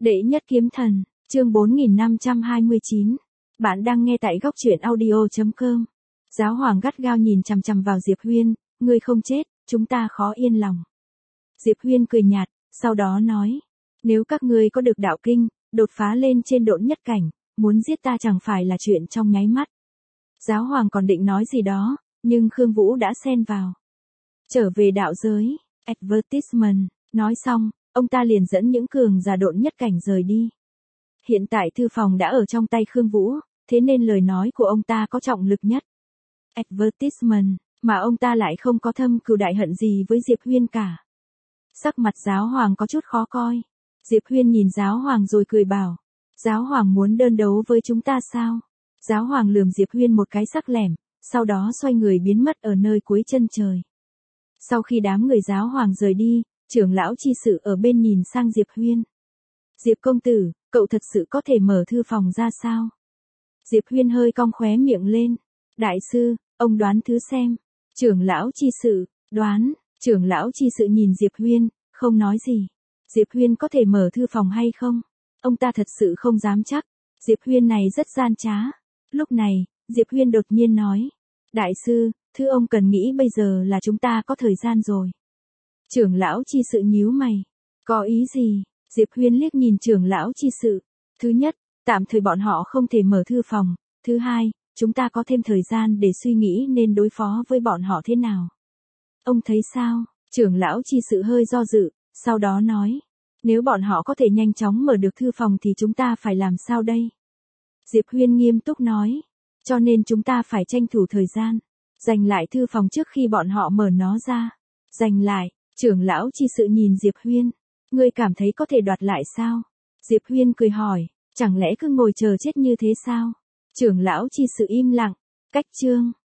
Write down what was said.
Đệ nhất kiếm thần, chương 4529. Bạn đang nghe tại góc truyện audio.com. Giáo hoàng gắt gao nhìn chằm chằm vào Diệp Huyên, ngươi không chết, chúng ta khó yên lòng. Diệp Huyên cười nhạt, sau đó nói, nếu các ngươi có được đạo kinh, đột phá lên trên độn nhất cảnh, muốn giết ta chẳng phải là chuyện trong nháy mắt. Giáo hoàng còn định nói gì đó, nhưng Khương Vũ đã xen vào. Trở về đạo giới, advertisement, nói xong, ông ta liền dẫn những cường giả độn nhất cảnh rời đi. Hiện tại thư phòng đã ở trong tay Khương Vũ, thế nên lời nói của ông ta có trọng lực nhất. Advertisement, mà ông ta lại không có thâm cừu đại hận gì với Diệp Huyên cả. Sắc mặt giáo hoàng có chút khó coi. Diệp Huyên nhìn giáo hoàng rồi cười bảo, giáo hoàng muốn đơn đấu với chúng ta sao? Giáo hoàng lườm Diệp Huyên một cái sắc lẻm, sau đó xoay người biến mất ở nơi cuối chân trời. Sau khi đám người giáo hoàng rời đi, trưởng lão chi sự ở bên nhìn sang Diệp Huyên. Diệp công tử, cậu thật sự có thể mở thư phòng ra sao? Diệp Huyên hơi cong khóe miệng lên. Đại sư, ông đoán thứ xem. Trưởng lão chi sự, đoán. Trưởng lão chi sự nhìn Diệp Huyên, không nói gì. Diệp Huyên có thể mở thư phòng hay không? Ông ta thật sự không dám chắc. Diệp Huyên này rất gian trá. Lúc này, Diệp Huyên đột nhiên nói. Đại sư, thứ ông cần nghĩ bây giờ là chúng ta có thời gian rồi. Trưởng lão chi sự nhíu mày. Có ý gì? Diệp Huyên liếc nhìn trưởng lão chi sự. Thứ nhất, tạm thời bọn họ không thể mở thư phòng. Thứ hai, chúng ta có thêm thời gian để suy nghĩ nên đối phó với bọn họ thế nào. Ông thấy sao? Trưởng lão chi sự hơi do dự, sau đó nói. Nếu bọn họ có thể nhanh chóng mở được thư phòng thì chúng ta phải làm sao đây? Diệp Huyên nghiêm túc nói. Cho nên chúng ta phải tranh thủ thời gian. Giành lại thư phòng trước khi bọn họ mở nó ra. Giành lại, trưởng lão chi sự nhìn Diệp Huyên. Ngươi cảm thấy có thể đoạt lại sao? Diệp Huyên cười hỏi, chẳng lẽ cứ ngồi chờ chết như thế sao? Trưởng lão chi sự im lặng, cách chương.